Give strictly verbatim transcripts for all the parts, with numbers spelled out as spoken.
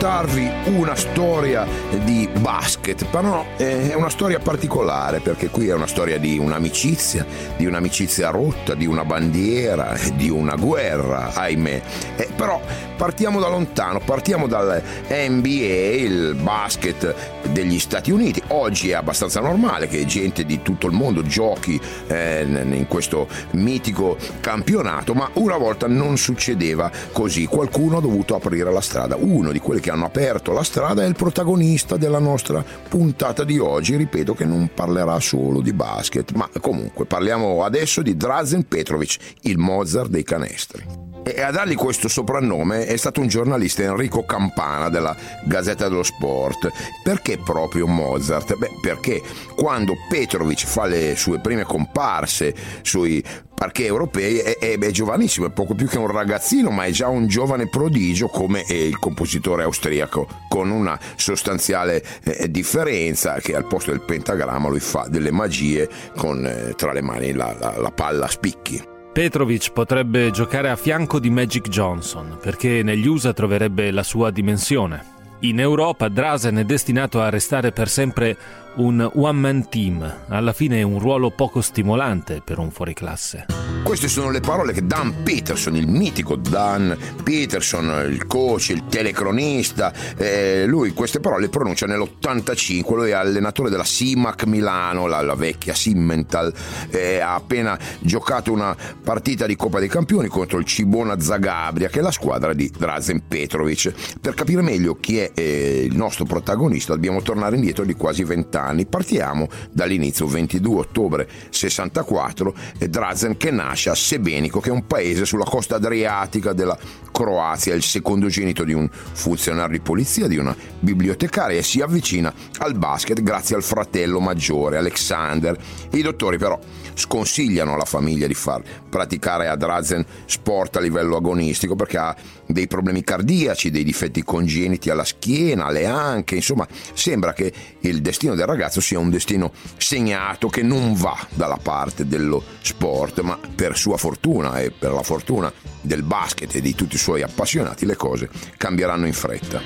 raccontarvi una storia di basket, però è una storia particolare, perché qui è una storia di un'amicizia, di un'amicizia rotta, di una bandiera, di una guerra, ahimè. Eh, però partiamo da lontano, partiamo dal N B A, il basket degli Stati Uniti. Oggi è abbastanza normale che gente di tutto il mondo giochi eh, in questo mitico campionato, ma una volta non succedeva così. Qualcuno ha dovuto aprire la strada. Uno di quelli che hanno aperto la strada è il protagonista della nostra puntata di oggi. Ripeto che non parlerà solo di basket, ma comunque parliamo adesso di Drazen Petrovic, il Mozart dei canestri. E a dargli questo soprannome è stato un giornalista, Enrico Campana, della Gazzetta dello Sport. Perché proprio Mozart? Beh, perché quando Petrovic fa le sue prime comparse sui parquet europei è, è, è giovanissimo, è poco più che un ragazzino, ma è già un giovane prodigio, come è il compositore austriaco, con una sostanziale eh, differenza, che al posto del pentagramma lui fa delle magie con eh, tra le mani la, la, la palla a spicchi. Petrovic potrebbe giocare a fianco di Magic Johnson, perché negli U S A troverebbe la sua dimensione. In Europa Drazen è destinato a restare per sempre un one-man team, alla fine è un ruolo poco stimolante per un fuoriclasse. Queste sono le parole che Dan Peterson, il mitico Dan Peterson, il coach, il telecronista, eh, lui queste parole le pronuncia nell'ottantacinque. Lui è allenatore della Simac Milano, la, la vecchia Simmental, eh, ha appena giocato una partita di Coppa dei Campioni contro il Cibona Zagabria, che è la squadra di Drazen Petrovic. Per capire meglio chi è eh, il nostro protagonista dobbiamo tornare indietro di quasi vent'anni. Partiamo dall'inizio, ventidue ottobre sessantaquattro, e Drazen che nasce a Sebenico, che è un paese sulla costa adriatica della Croazia, è il secondogenito di un funzionario di polizia, di una bibliotecaria, e si avvicina al basket grazie al fratello maggiore Alexander. I dottori però sconsigliano alla famiglia di far praticare a Drazen sport a livello agonistico, perché ha dei problemi cardiaci, dei difetti congeniti alla schiena, alle anche, insomma sembra che il destino del ragazzo sia un destino segnato che non va dalla parte dello sport, ma per sua fortuna e per la fortuna del basket e di tutti i suoi appassionati le cose cambieranno in fretta.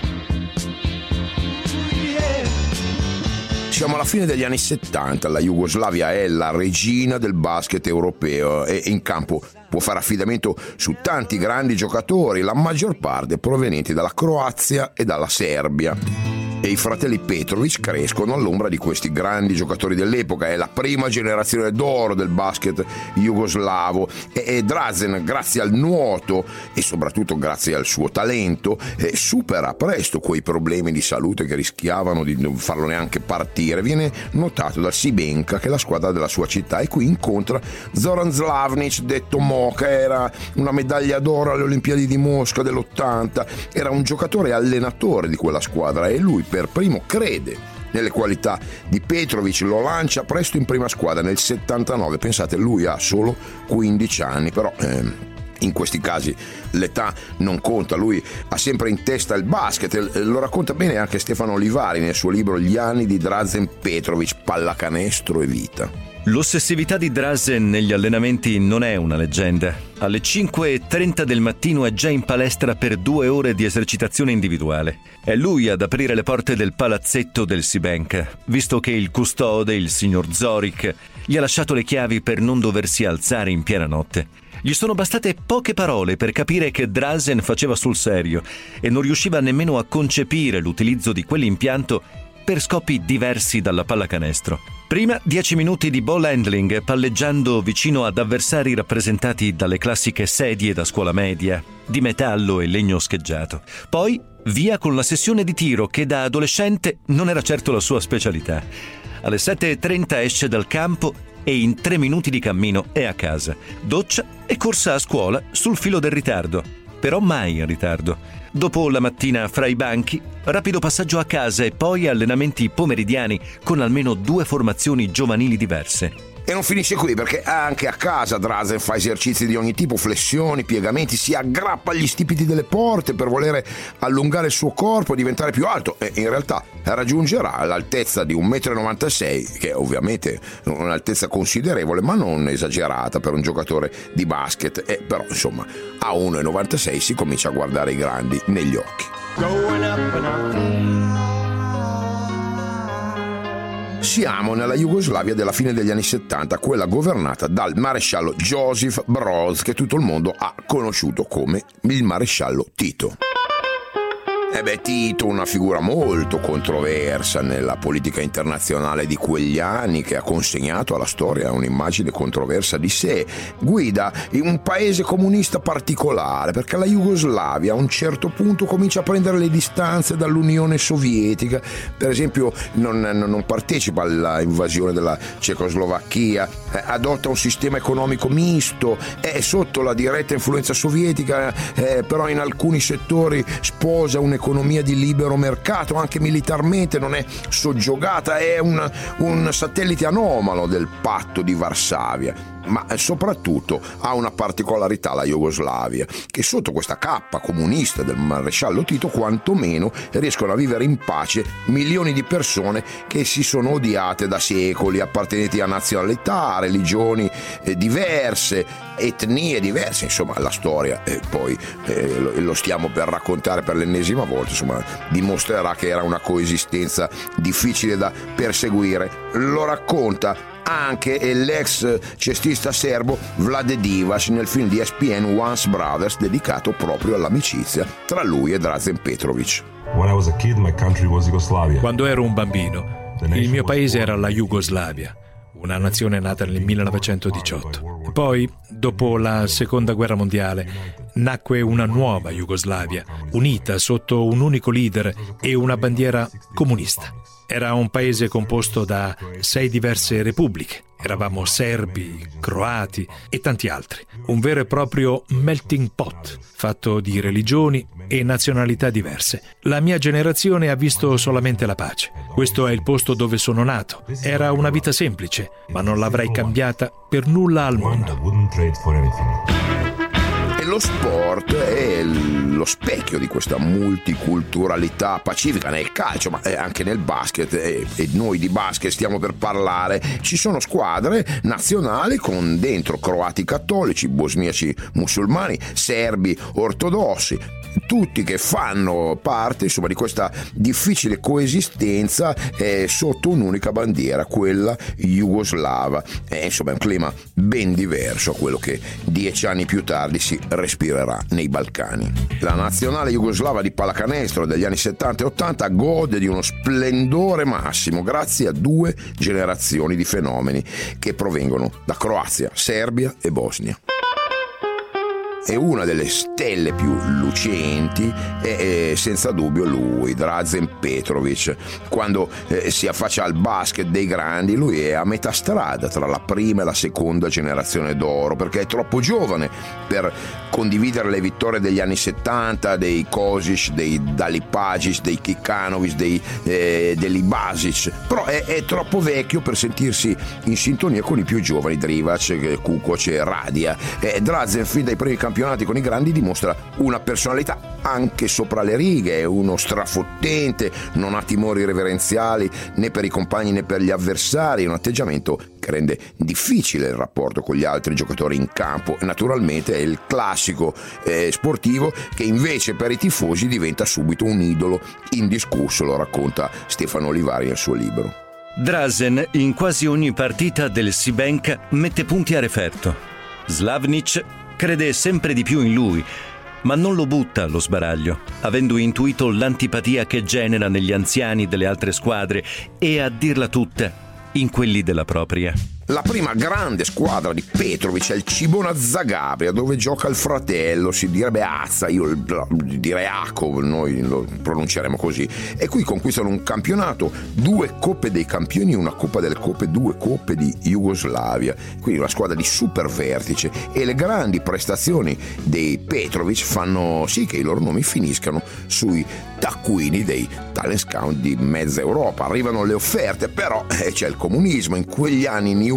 Siamo alla fine degli anni settanta, la Jugoslavia è la regina del basket europeo e in campo può fare affidamento su tanti grandi giocatori, la maggior parte provenienti dalla Croazia e dalla Serbia. E i fratelli Petrovic crescono all'ombra di questi grandi giocatori dell'epoca. È la prima generazione d'oro del basket jugoslavo, e, e Drazen, grazie al nuoto e soprattutto grazie al suo talento, eh, supera presto quei problemi di salute che rischiavano di non farlo neanche partire. Viene notato dal Sibenka, che è la squadra della sua città, e qui incontra Zoran Slavnic, detto Mo, che era una medaglia d'oro alle Olimpiadi di Mosca dell'ottanta, era un giocatore e allenatore di quella squadra, e lui per primo crede nelle qualità di Petrovic, lo lancia presto in prima squadra nel settantanove. Pensate, lui ha solo quindici anni, però ehm, in questi casi l'età non conta, lui ha sempre in testa il basket. Lo racconta bene anche Stefano Olivari nel suo libro Gli anni di Drazen Petrovic, pallacanestro e vita. L'ossessività di Drazen negli allenamenti non è una leggenda. Alle cinque e trenta del mattino è già in palestra per due ore di esercitazione individuale. È lui ad aprire le porte del palazzetto del Sibenka, visto che il custode, il signor Zoric, gli ha lasciato le chiavi per non doversi alzare in piena notte. Gli sono bastate poche parole per capire che Drazen faceva sul serio e non riusciva nemmeno a concepire l'utilizzo di quell'impianto per scopi diversi dalla pallacanestro. Prima dieci minuti di ball handling, palleggiando vicino ad avversari rappresentati dalle classiche sedie da scuola media, di metallo e legno scheggiato. Poi via con la sessione di tiro, che da adolescente non era certo la sua specialità. Alle sette e trenta esce dal campo e in tre minuti di cammino è a casa. Doccia e corsa a scuola sul filo del ritardo, però mai in ritardo. Dopo la mattina fra i banchi, rapido passaggio a casa e poi allenamenti pomeridiani con almeno due formazioni giovanili diverse. E non finisce qui, perché anche a casa Drazen fa esercizi di ogni tipo, flessioni, piegamenti, si aggrappa agli stipiti delle porte per volere allungare il suo corpo, diventare più alto, e in realtà raggiungerà l'altezza di un metro e novantasei, che è ovviamente un'altezza considerevole ma non esagerata per un giocatore di basket, e però insomma a uno e novantasei si comincia a guardare i grandi negli occhi. going up and up. Siamo nella Jugoslavia della fine degli anni settanta, quella governata dal maresciallo Josip Broz, che tutto il mondo ha conosciuto come il maresciallo Tito. E beh, Tito, una figura molto controversa nella politica internazionale di quegli anni, che ha consegnato alla storia un'immagine controversa di sé, guida un paese comunista particolare, perché la Jugoslavia a un certo punto comincia a prendere le distanze dall'Unione Sovietica. Per esempio non, non partecipa all'invasione della Cecoslovacchia, eh, adotta un sistema economico misto, è sotto la diretta influenza sovietica, eh, però in alcuni settori sposa un economia di libero mercato, anche militarmente non è soggiogata, è un, un satellite anomalo del patto di Varsavia. Ma soprattutto ha una particolarità la Jugoslavia, che sotto questa cappa comunista del maresciallo Tito quantomeno riescono a vivere in pace milioni di persone che si sono odiate da secoli, appartenenti a nazionalità, religioni eh, diverse, etnie diverse, insomma la storia eh, poi eh, lo, lo stiamo per raccontare per l'ennesima volta, insomma dimostrerà che era una coesistenza difficile da perseguire. Lo racconta anche l'ex cestista serbo Vlade Divac nel film di E S P N Once Brothers, dedicato proprio all'amicizia tra lui e Drazen Petrovic. Quando ero un bambino, il mio paese era la Jugoslavia, una nazione nata nel millenovecentodiciotto. Poi, dopo la Seconda Guerra Mondiale, nacque una nuova Jugoslavia, unita sotto un unico leader e una bandiera comunista. Era un paese composto da sei diverse repubbliche. Eravamo serbi, croati e tanti altri. Un vero e proprio melting pot, fatto di religioni e nazionalità diverse. La mia generazione ha visto solamente la pace. Questo è il posto dove sono nato. Era una vita semplice, ma non l'avrei cambiata per nulla al mondo. Lo sport è lo specchio di questa multiculturalità pacifica nel calcio, ma anche nel basket, e noi di basket stiamo per parlare. Ci sono squadre nazionali con dentro croati cattolici, bosniaci musulmani, serbi ortodossi, tutti che fanno parte insomma di questa difficile coesistenza eh, sotto un'unica bandiera, quella jugoslava. E, insomma è un clima ben diverso a quello che dieci anni più tardi si respirerà nei Balcani. La nazionale jugoslava di pallacanestro degli anni settanta e ottanta gode di uno splendore massimo grazie a due generazioni di fenomeni che provengono da Croazia, Serbia e Bosnia. E una delle stelle più lucenti è, è senza dubbio lui, Drazen Petrovic. Quando eh, si affaccia al basket dei grandi, lui è a metà strada tra la prima e la seconda generazione d'oro, perché è troppo giovane per condividere le vittorie degli anni settanta, dei Kosic, dei Dalipagic, dei Kikanovic, dei eh, Delibasic, però è, è troppo vecchio per sentirsi in sintonia con i più giovani, Drivac, Kukoc e Radia. Eh, Drazen fin dai primi campionati con i grandi dimostra una personalità anche sopra le righe, è uno strafottente, non ha timori reverenziali né per i compagni né per gli avversari, un atteggiamento che rende difficile il rapporto con gli altri giocatori in campo, e naturalmente è il classico eh, sportivo che invece per i tifosi diventa subito un idolo indiscusso, lo racconta Stefano Olivari nel suo libro. Drazen in quasi ogni partita del Šibenka mette punti a referto. Slavnic crede sempre di più in lui, ma non lo butta allo sbaraglio, avendo intuito l'antipatia che genera negli anziani delle altre squadre e, a dirla tutta, in quelli della propria. La prima grande squadra di Petrovic è il Cibona Zagabria, dove gioca il fratello, si direbbe Azza, io direi Akov, noi lo pronunceremo così. E qui conquistano un campionato, due Coppe dei Campioni, una Coppa delle Coppe, due Coppe di Jugoslavia. Quindi una squadra di super vertice, e le grandi prestazioni dei Petrovic fanno sì che i loro nomi finiscano sui taccuini dei talent scout di mezza Europa. Arrivano le offerte, però eh, c'è il comunismo, in quegli anni in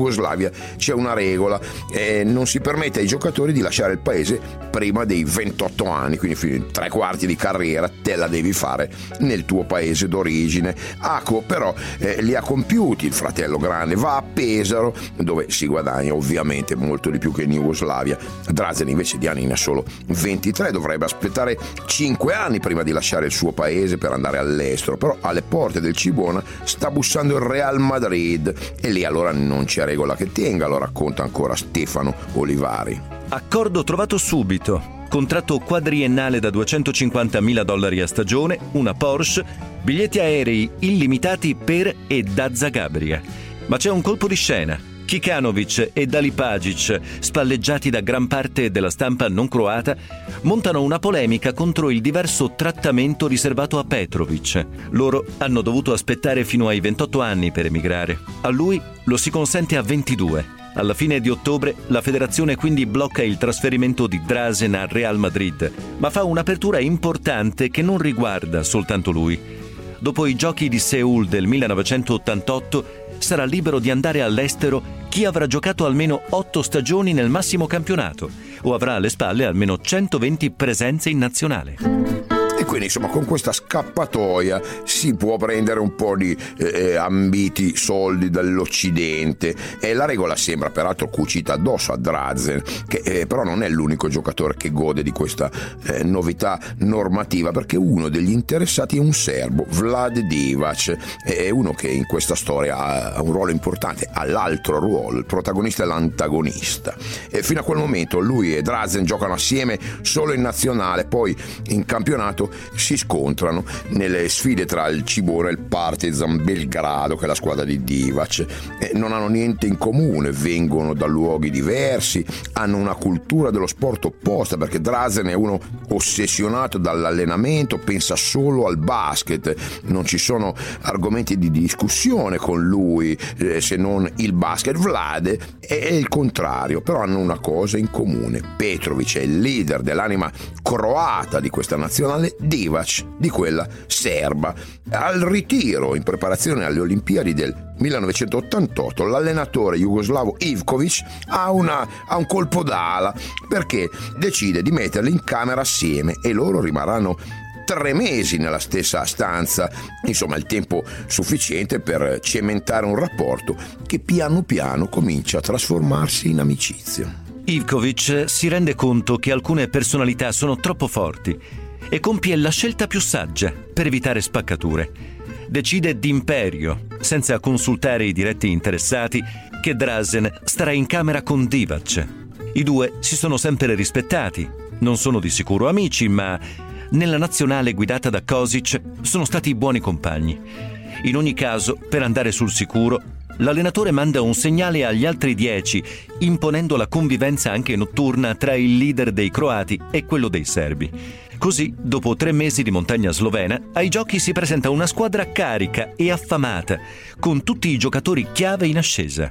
Jugoslavia c'è una regola, eh, non si permette ai giocatori di lasciare il paese prima dei ventotto anni, quindi tre quarti di carriera te la devi fare nel tuo paese d'origine. Ako però eh, li ha compiuti, il fratello grande va a Pesaro dove si guadagna ovviamente molto di più che in Jugoslavia. Drazen invece di anni ne ha solo ventitré, dovrebbe aspettare cinque anni prima di lasciare il suo paese per andare all'estero, però alle porte del Cibona sta bussando il Real Madrid e lì allora non c'è regola che tenga, lo racconta ancora Stefano Olivari. Accordo trovato subito. Contratto quadriennale da duecentocinquantamila dollari a stagione, una Porsche, biglietti aerei illimitati per e da Zagabria. Ma c'è un colpo di scena. Kikanovic e Dalipagic, spalleggiati da gran parte della stampa non croata, montano una polemica contro il diverso trattamento riservato a Petrovic. Loro hanno dovuto aspettare fino ai ventotto anni per emigrare. A lui lo si consente a ventidue. Alla fine di ottobre la federazione quindi blocca il trasferimento di Drazen al Real Madrid, ma fa un'apertura importante che non riguarda soltanto lui. Dopo i giochi di Seul del millenovecentottantotto sarà libero di andare all'estero chi avrà giocato almeno otto stagioni nel massimo campionato o avrà alle spalle almeno centoventi presenze in nazionale. E quindi insomma con questa scappatoia si può prendere un po' di eh, ambiti soldi dall'Occidente, e la regola sembra peraltro cucita addosso a Drazen, che eh, però non è l'unico giocatore che gode di questa eh, novità normativa, perché uno degli interessati è un serbo, Vlad Divac, è uno che in questa storia ha un ruolo importante, ha l'altro ruolo, il protagonista è l'antagonista, e fino a quel momento lui e Drazen giocano assieme solo in nazionale, poi in campionato si scontrano nelle sfide tra il Cibona e il Partizan Belgrado, che è la squadra di Divac. Eh, non hanno niente in comune, vengono da luoghi diversi, hanno una cultura dello sport opposta, perché Drazen è uno ossessionato dall'allenamento, pensa solo al basket, non ci sono argomenti di discussione con lui eh, se non il basket. Vlad è il contrario, però hanno una cosa in comune: Petrovic è il leader dell'anima croata di questa nazionale, Divac di quella serba. Al ritiro in preparazione alle Olimpiadi del millenovecentottantotto l'allenatore jugoslavo Ivkovic ha, una, ha un colpo d'ala, perché decide di metterli in camera assieme e loro rimarranno tre mesi nella stessa stanza, insomma il tempo sufficiente per cementare un rapporto che piano piano comincia a trasformarsi in amicizia. Ivkovic si rende conto che alcune personalità sono troppo forti e compie la scelta più saggia per evitare spaccature. Decide d'imperio, senza consultare i diretti interessati, che Drazen starà in camera con Divac. I due si sono sempre rispettati, non sono di sicuro amici, ma nella nazionale guidata da Kosic sono stati buoni compagni. In ogni caso, per andare sul sicuro, l'allenatore manda un segnale agli altri dieci, imponendo la convivenza anche notturna tra il leader dei croati e quello dei serbi. Così, dopo tre mesi di montagna slovena, ai giochi si presenta una squadra carica e affamata, con tutti i giocatori chiave in ascesa.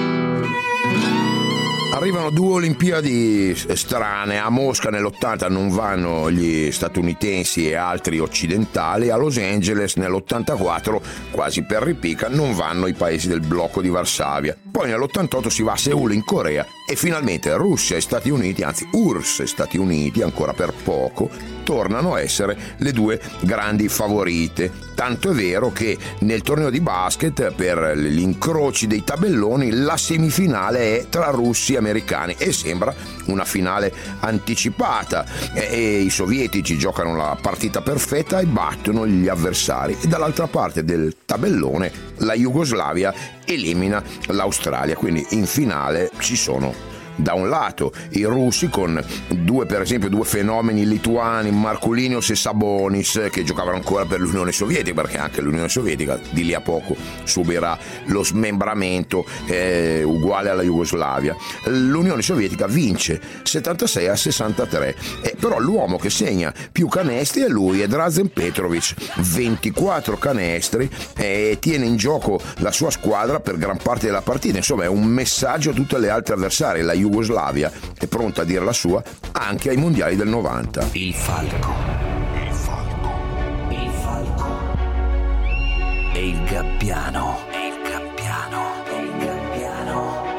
Arrivano due Olimpiadi strane. A Mosca nell'ottanta non vanno gli statunitensi e altri occidentali, a Los Angeles nell'ottantaquattro, quasi per ripicca, non vanno i paesi del blocco di Varsavia. Poi nell'ottantotto si va a Seul in Corea e finalmente Russia e Stati Uniti, anzi U R S S e Stati Uniti, ancora per poco, tornano a essere le due grandi favorite. Tanto è vero che nel torneo di basket, per gli incroci dei tabelloni, la semifinale è tra russi e americani e sembra una finale anticipata, e, e i sovietici giocano la partita perfetta e battono gli avversari, e dall'altra parte del tabellone la Jugoslavia elimina l'Australia, quindi in finale ci sono da un lato i russi con due, per esempio, due fenomeni lituani, Markulinios e Sabonis, che giocavano ancora per l'Unione Sovietica, perché anche l'Unione Sovietica di lì a poco subirà lo smembramento eh, uguale alla Jugoslavia. L'Unione Sovietica vince settantasei a sessantatré, eh, però l'uomo che segna più canestri è lui, è Drazen Petrovic, ventiquattro canestri, e eh, tiene in gioco la sua squadra per gran parte della partita. Insomma, è un messaggio a tutte le altre avversarie. La Jugoslavia è pronta a dire la sua anche ai mondiali del novanta. Il falco, il falco, il falco e il gabbiano, e il gabbiano, e il gabbiano.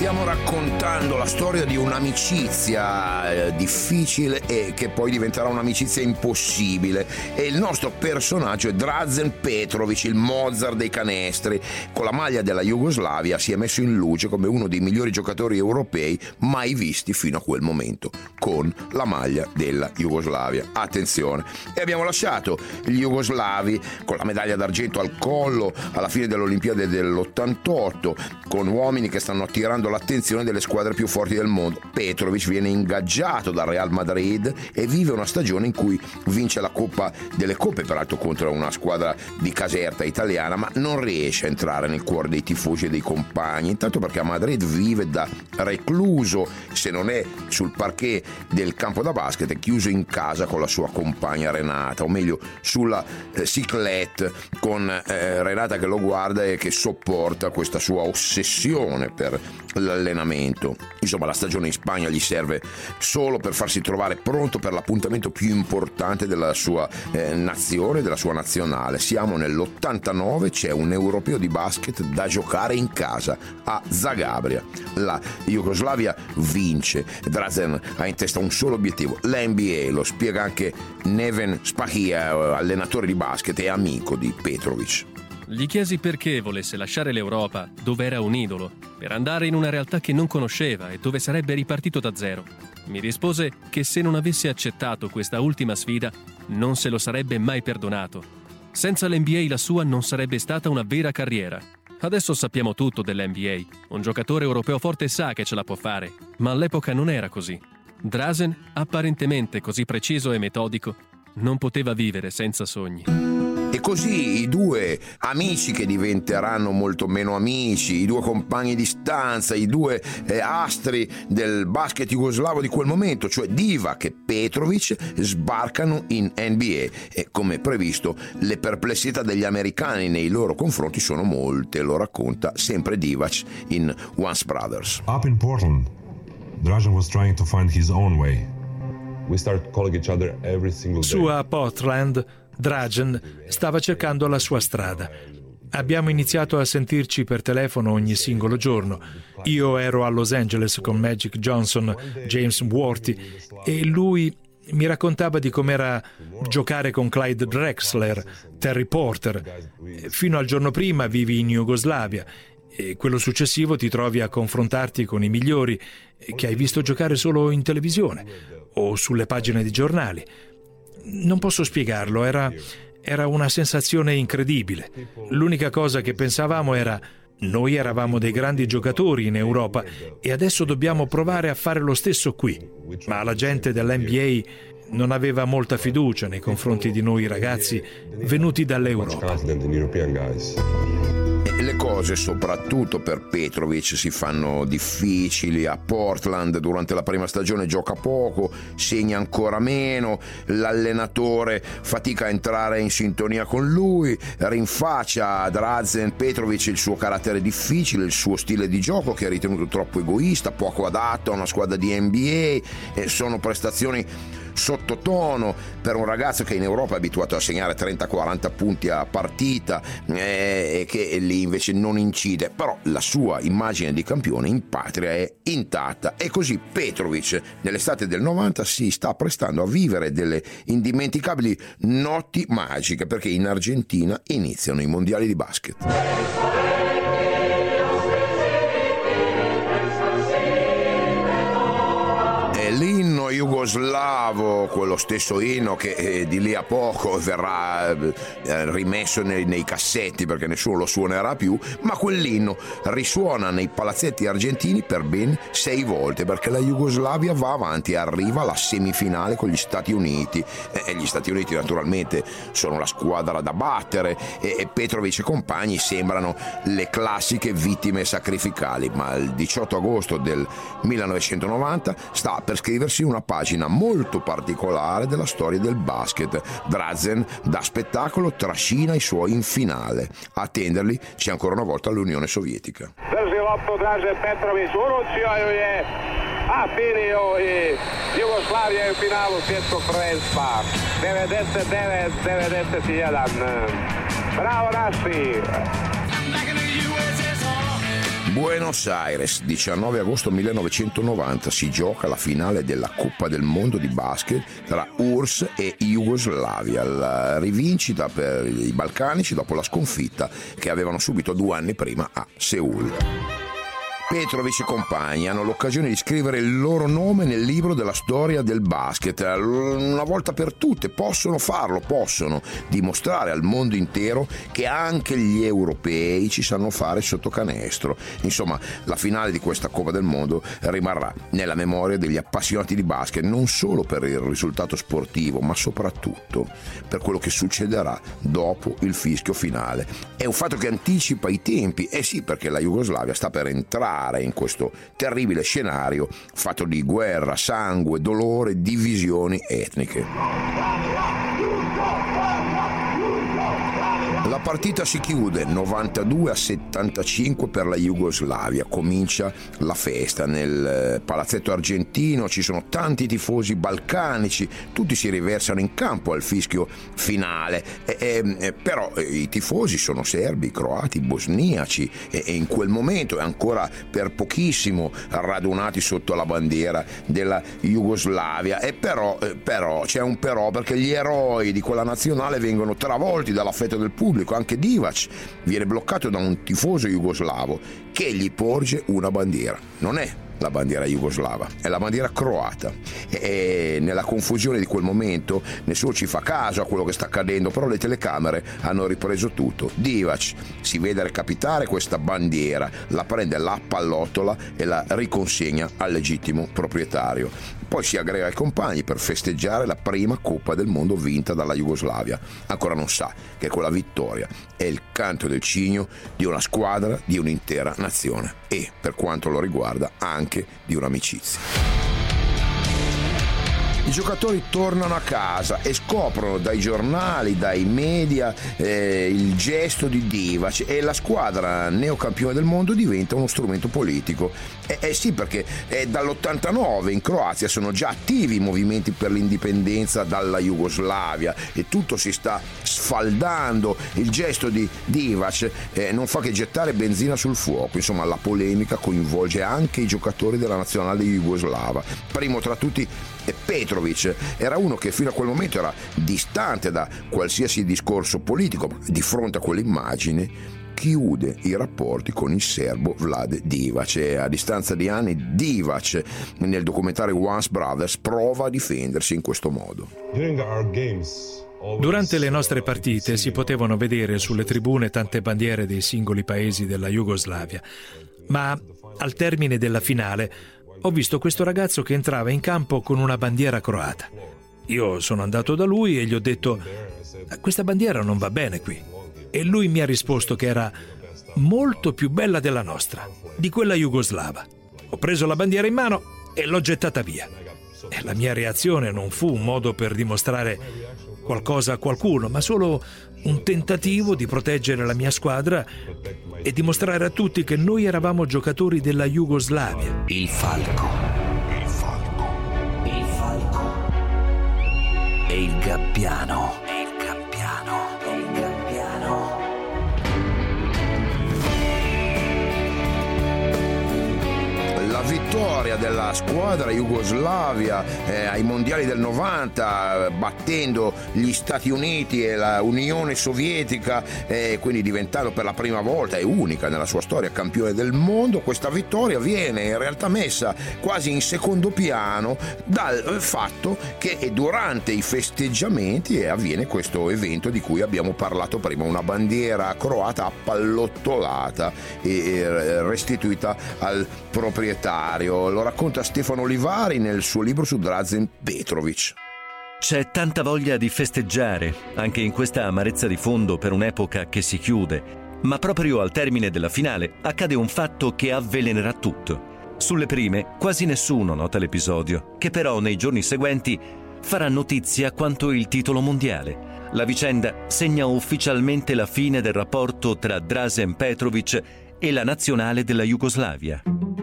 Stiamo raccontando la storia di un'amicizia eh, difficile e che poi diventerà un'amicizia impossibile, e il nostro personaggio è Dražen Petrović, il Mozart dei canestri. Con la maglia della Jugoslavia si è messo in luce come uno dei migliori giocatori europei mai visti fino a quel momento, con la maglia della Jugoslavia. Attenzione! E abbiamo lasciato gli jugoslavi con la medaglia d'argento al collo alla fine dell'Olimpiade dell'ottantotto, con uomini che stanno attirando l'attenzione delle squadre più forti del mondo. Petrović viene ingaggiato dal Real Madrid e vive una stagione in cui vince la Coppa delle Coppe, peraltro contro una squadra di Caserta italiana, ma non riesce a entrare nel cuore dei tifosi e dei compagni, intanto perché a Madrid vive da recluso, se non è sul parquet del campo da basket, è chiuso in casa con la sua compagna Renata, o meglio sulla eh, cyclette con eh, Renata che lo guarda e che sopporta questa sua ossessione per l'allenamento. Insomma, la stagione in Spagna gli serve solo per farsi trovare pronto per l'appuntamento più importante della sua eh, nazione, della sua nazionale. Siamo nell'ottantanove, c'è un europeo di basket da giocare in casa a Zagabria. La Jugoslavia vince. Dražen ha in testa un solo obiettivo, l'N B A. Lo spiega anche Neven Spahia, allenatore di basket e amico di Petrović. Gli chiesi perché volesse lasciare l'Europa, dove era un idolo, per andare in una realtà che non conosceva e dove sarebbe ripartito da zero. Mi rispose che se non avesse accettato questa ultima sfida, non se lo sarebbe mai perdonato. Senza l'N B A la sua non sarebbe stata una vera carriera. Adesso sappiamo tutto dell'N B A. Un giocatore europeo forte sa che ce la può fare, ma all'epoca non era così. Dražen, apparentemente così preciso e metodico, non poteva vivere senza sogni. E così i due amici che diventeranno molto meno amici, i due compagni di stanza, i due eh, astri del basket jugoslavo di quel momento, cioè Divac e Petrović, sbarcano in N B A e, come previsto, le perplessità degli americani nei loro confronti sono molte, lo racconta sempre Divac in Once Brothers. Up in Portland, Dražen was trying to find his own way. We started calling each other every single day. Su a Portland, Dražen stava cercando la sua strada. Abbiamo iniziato a sentirci per telefono ogni singolo giorno. Io ero a Los Angeles con Magic Johnson, James Worthy, e lui mi raccontava di com'era giocare con Clyde Drexler, Terry Porter. Fino al giorno prima vivi in Jugoslavia e quello successivo ti trovi a confrontarti con i migliori che hai visto giocare solo in televisione o sulle pagine di giornali. Non posso spiegarlo, era, era una sensazione incredibile. L'unica cosa che pensavamo era: noi eravamo dei grandi giocatori in Europa e adesso dobbiamo provare a fare lo stesso qui. Ma la gente dell'N B A non aveva molta fiducia nei confronti di noi ragazzi venuti dall'Europa. Le cose, soprattutto per Petrović, si fanno difficili. A Portland durante la prima stagione gioca poco, segna ancora meno, l'allenatore fatica a entrare in sintonia con lui, rinfaccia a Dražen Petrović il suo carattere difficile, il suo stile di gioco che è ritenuto troppo egoista, poco adatto a una squadra di N B A. E sono prestazioni sottotono per un ragazzo che in Europa è abituato a segnare trenta quaranta punti a partita eh, e che lì invece non incide, però la sua immagine di campione in patria è intatta. E così Petrović nell'estate del novanta si sta prestando a vivere delle indimenticabili notti magiche, perché in Argentina iniziano i mondiali di basket. L'inno jugoslavo, quello stesso inno che eh, di lì a poco verrà eh, rimesso nei, nei cassetti perché nessuno lo suonerà più, ma quell'inno risuona nei palazzetti argentini per ben sei volte, perché la Jugoslavia va avanti e arriva alla semifinale con gli Stati Uniti. E gli Stati Uniti naturalmente sono la squadra da battere e, e Petrović e compagni sembrano le classiche vittime sacrificali, ma il diciotto agosto del millenovecentonovanta sta per scriversi una pagina molto particolare della storia del basket. Dražen da spettacolo trascina i suoi in finale. A tenderli c'è ancora una volta l'Unione Sovietica. Drži loptu Dražen Petrović, uručio ju je, a finio i Jugoslavija je u finalu svjetskog prvenstva devedeset devet devedeset jedan. Bravo naši! Buenos Aires, diciannove agosto millenovecentonovanta, si gioca la finale della Coppa del Mondo di basket tra U R S S e Jugoslavia, la rivincita per i balcanici dopo la sconfitta che avevano subito due anni prima a Seul. Petrovic e compagni hanno l'occasione di scrivere il loro nome nel libro della storia del basket. Una volta per tutte possono farlo, possono dimostrare al mondo intero che anche gli europei ci sanno fare sotto canestro. Insomma, la finale di questa Coppa del Mondo rimarrà nella memoria degli appassionati di basket, non solo per il risultato sportivo, ma soprattutto per quello che succederà dopo il fischio finale. È un fatto che anticipa i tempi, eh sì, perché la Jugoslavia sta per entrare in questo terribile scenario fatto di guerra, sangue, dolore, divisioni etniche. La partita si chiude novantadue a settantacinque per la Jugoslavia, comincia la festa nel palazzetto argentino, ci sono tanti tifosi balcanici, tutti si riversano in campo al fischio finale, e, e, però i tifosi sono serbi, croati, bosniaci e, e in quel momento e ancora per pochissimo radunati sotto la bandiera della Jugoslavia, e però, però c'è un però, perché gli eroi di quella nazionale vengono travolti dall'affetto del pubblico. Anche Divac viene bloccato da un tifoso jugoslavo che gli porge una bandiera. Non è la bandiera jugoslava, è la bandiera croata, e nella confusione di quel momento nessuno ci fa caso a quello che sta accadendo, però le telecamere hanno ripreso tutto. Divac si vede recapitare questa bandiera, la prende, la appallottola e la riconsegna al legittimo proprietario. Poi si aggrega ai compagni per festeggiare la prima Coppa del Mondo vinta dalla Jugoslavia. Ancora non sa che quella vittoria è il canto del cigno di una squadra, di un'intera nazione e, per quanto lo riguarda, anche di un'amicizia. I giocatori tornano a casa e scoprono dai giornali, dai media eh, il gesto di Divac, e la squadra neocampione del mondo diventa uno strumento politico. Eh, eh sì, perché eh, dall'ottantanove in Croazia sono già attivi i movimenti per l'indipendenza dalla Jugoslavia e tutto si sta sfaldando. Il gesto di Divac eh, non fa che gettare benzina sul fuoco. Insomma, la polemica coinvolge anche i giocatori della nazionale jugoslava. Primo tra tutti Petrovic, era uno che fino a quel momento era distante da qualsiasi discorso politico, ma di fronte a quell'immagine chiude i rapporti con il serbo Vlade Divac, e a distanza di anni Divac nel documentario Once Brothers prova a difendersi in questo modo. Durante le nostre partite si potevano vedere sulle tribune tante bandiere dei singoli paesi della Jugoslavia, ma al termine della finale ho visto questo ragazzo che entrava in campo con una bandiera croata. Io sono andato da lui e gli ho detto: questa bandiera non va bene qui. E lui mi ha risposto che era molto più bella della nostra, di quella jugoslava. Ho preso la bandiera in mano e l'ho gettata via. E la mia reazione non fu un modo per dimostrare qualcosa a qualcuno, ma solo un tentativo di proteggere la mia squadra e dimostrare a tutti che noi eravamo giocatori della Jugoslavia. Il falco. Il falco. Il falco. E il gabbiano. E il gabbiano. E il gabbiano. La vittoria della squadra jugoslavia eh, ai mondiali del novanta, battendo gli Stati Uniti e la Unione Sovietica, eh, quindi diventando per la prima volta e unica nella sua storia campione del mondo. Questa vittoria viene in realtà messa quasi in secondo piano dal fatto che durante i festeggiamenti avviene questo evento di cui abbiamo parlato prima, una bandiera croata appallottolata e restituita al proprietario. Lo racconta Stefano Olivari nel suo libro su Drazen Petrovic. C'è tanta voglia di festeggiare, anche in questa amarezza di fondo per un'epoca che si chiude, ma proprio al termine della finale accade un fatto che avvelenerà tutto. Sulle prime quasi nessuno nota l'episodio, che però nei giorni seguenti farà notizia quanto il titolo mondiale. La vicenda segna ufficialmente la fine del rapporto tra Drazen Petrovic e la nazionale della Jugoslavia.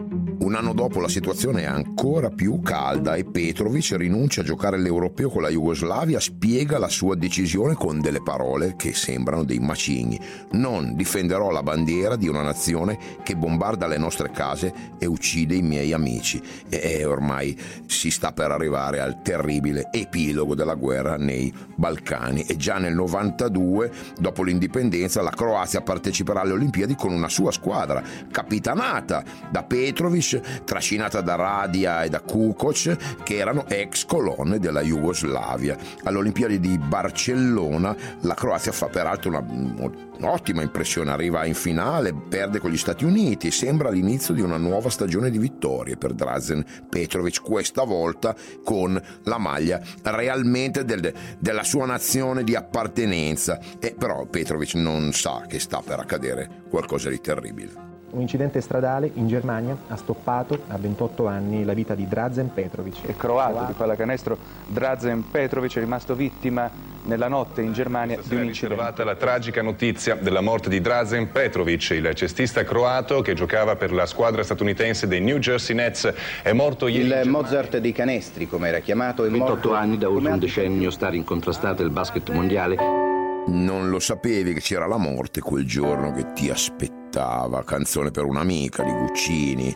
Un anno dopo la situazione è ancora più calda e Petrovic rinuncia a giocare l'Europeo con la Jugoslavia, spiega la sua decisione con delle parole che sembrano dei macigni: non difenderò la bandiera di una nazione che bombarda le nostre case e uccide i miei amici. E ormai si sta per arrivare al terribile epilogo della guerra nei Balcani, e già nel novantadue, dopo l'indipendenza, la Croazia parteciperà alle Olimpiadi con una sua squadra capitanata da Petrovic, trascinata da Radia e da Kukoc, che erano ex colonne della Jugoslavia. Alle Olimpiadi di Barcellona la Croazia fa peraltro una ottima impressione, arriva in finale, perde con gli Stati Uniti, sembra l'inizio di una nuova stagione di vittorie per Dražen Petrovic, questa volta con la maglia realmente del, della sua nazione di appartenenza. E però Petrovic non sa che sta per accadere qualcosa di terribile. Un incidente stradale in Germania ha stoppato a ventotto anni la vita di Dražen Petrovic. Il croato di pallacanestro Dražen Petrovic è rimasto vittima nella notte in Germania di un incidente. È arrivata la tragica notizia della morte di Dražen Petrovic, il cestista croato che giocava per la squadra statunitense dei New Jersey Nets. È morto ieri. Il Mozart dei canestri, come era chiamato, è morto. ventotto anni, da oltre un decennio stare incontrastato il basket mondiale. Non lo sapevi che c'era la morte quel giorno che ti aspettava? Canzone per un'amica di Guccini.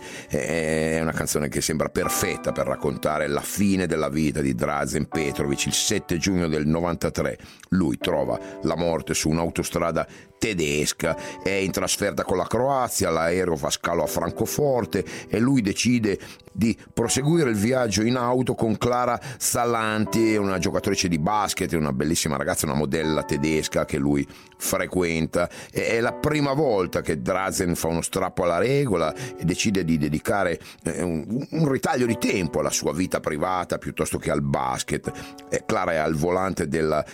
È una canzone che sembra perfetta per raccontare la fine della vita di Dražen Petrovic. Il sette giugno del novantatré lui trova la morte su un'autostrada tedesca, è in trasferta con la Croazia, l'aereo fa scalo a Francoforte e lui decide di proseguire il viaggio in auto con Clara Salanti, una giocatrice di basket, una bellissima ragazza, una modella tedesca che lui frequenta. È la prima volta che Dražen fa uno strappo alla regola e decide di dedicare un, un ritaglio di tempo alla sua vita privata piuttosto che al basket. Clara è al volante del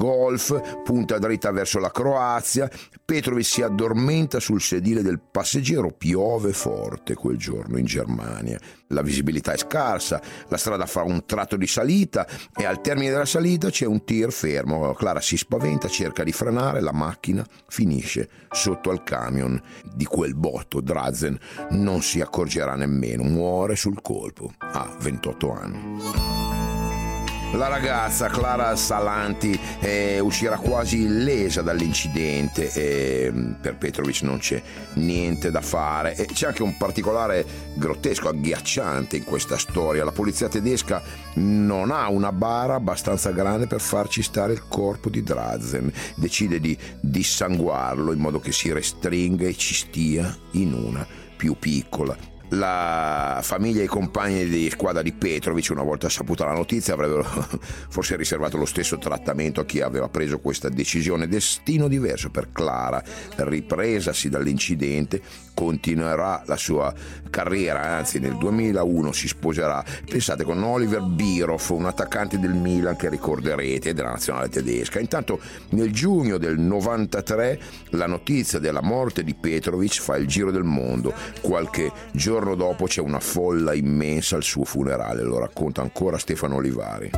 Golf, punta dritta verso la Croazia. Petrovic si addormenta sul sedile del passeggero. Piove forte quel giorno in Germania, la visibilità è scarsa, la strada fa un tratto di salita e al termine della salita c'è un tir fermo. Clara si spaventa, cerca di frenare, la macchina finisce sotto al camion. Di quel botto Dražen non si accorgerà nemmeno, muore sul colpo a ventotto anni. La ragazza Clara Salanti eh, uscirà quasi illesa dall'incidente e per Petrovic non c'è niente da fare. E c'è anche un particolare grottesco, agghiacciante in questa storia. La polizia tedesca non ha una bara abbastanza grande per farci stare il corpo di Dražen. Decide di dissanguarlo in modo che si restringa e ci stia in una più piccola. La famiglia e i compagni di squadra di Petrovic, una volta saputa la notizia, avrebbero forse riservato lo stesso trattamento a chi aveva preso questa decisione. Destino diverso per Clara. Ripresasi dall'incidente, continuerà la sua carriera, anzi nel duemilauno si sposerà, pensate, con Oliver Bierhoff, un attaccante del Milan che ricorderete, della nazionale tedesca. Intanto nel giugno del novantatré la notizia della morte di Petrovic fa il giro del mondo. Qualche giorno Il giorno dopo c'è una folla immensa al suo funerale, lo racconta ancora Stefano Olivari.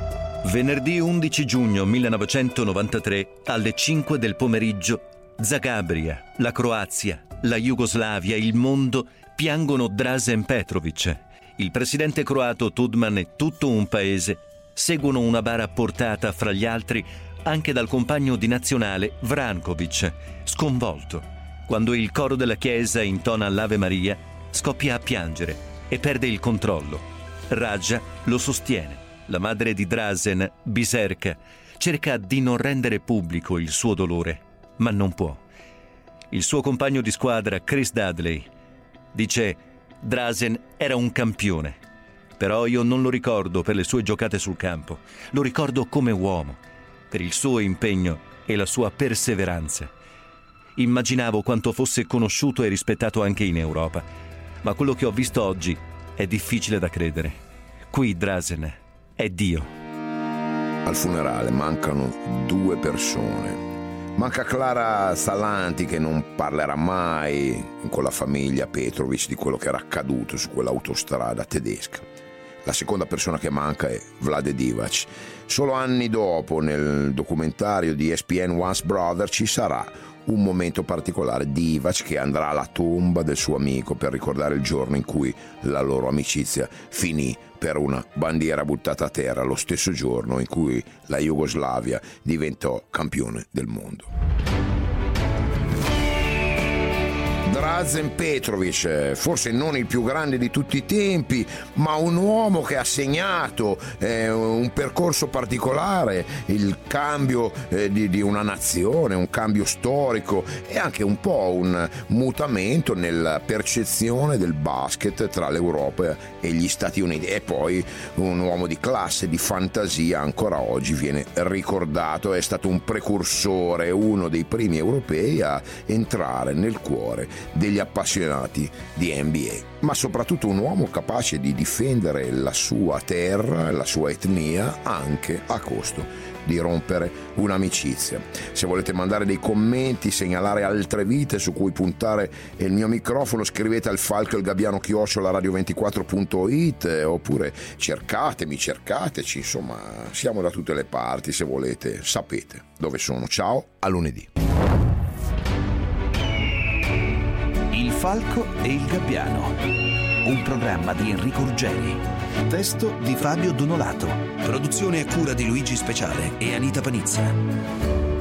Venerdì undici giugno millenovecentonovantatré alle cinque del pomeriggio, Zagabria, la Croazia, la Jugoslavia, il mondo piangono Dražen Petrovic. Il presidente croato Tudman e tutto un paese seguono una bara portata fra gli altri anche dal compagno di nazionale Vrankovic, sconvolto. Quando il coro della chiesa intona l'Ave Maria, scoppia a piangere e perde il controllo. Raja lo sostiene. La madre di Dražen, Biserka, cerca di non rendere pubblico il suo dolore, ma non può. Il suo compagno di squadra, Chris Dudley, dice: Dražen era un campione, però io non lo ricordo per le sue giocate sul campo, lo ricordo come uomo, per il suo impegno e la sua perseveranza. Immaginavo quanto fosse conosciuto e rispettato anche in Europa, ma quello che ho visto oggi è difficile da credere. Qui Dražen è Dio. Al funerale mancano due persone. Manca Clara Salanti, che non parlerà mai con la famiglia Petrovic di quello che era accaduto su quell'autostrada tedesca. La seconda persona che manca è Vlade Divac. Solo anni dopo, nel documentario di E S P N Once Brother, ci sarà un momento particolare. Divac che andrà alla tomba del suo amico per ricordare il giorno in cui la loro amicizia finì per una bandiera buttata a terra, lo stesso giorno in cui la Jugoslavia diventò campione del mondo. Drazen Petrovic, forse non il più grande di tutti i tempi, ma un uomo che ha segnato eh, un percorso particolare, il cambio eh, di, di una nazione, un cambio storico e anche un po' un mutamento nella percezione del basket tra l'Europa e gli Stati Uniti. E poi un uomo di classe, di fantasia, ancora oggi viene ricordato, è stato un precursore, uno dei primi europei a entrare nel cuore degli appassionati di N B A, ma soprattutto un uomo capace di difendere la sua terra, la sua etnia, anche a costo di rompere un'amicizia. Se volete mandare dei commenti, segnalare altre vite su cui puntare il mio microfono, scrivete al falco il gabbiano chiocciola radio ventiquattro punto it oppure cercatemi, cercateci, insomma siamo da tutte le parti, se volete sapete dove sono. Ciao, a lunedì. Il Falco e il Gabbiano, un programma di Enrico Ruggeri, testo di Fabio Donolato, produzione a cura di Luigi Speciale e Anita Panizza.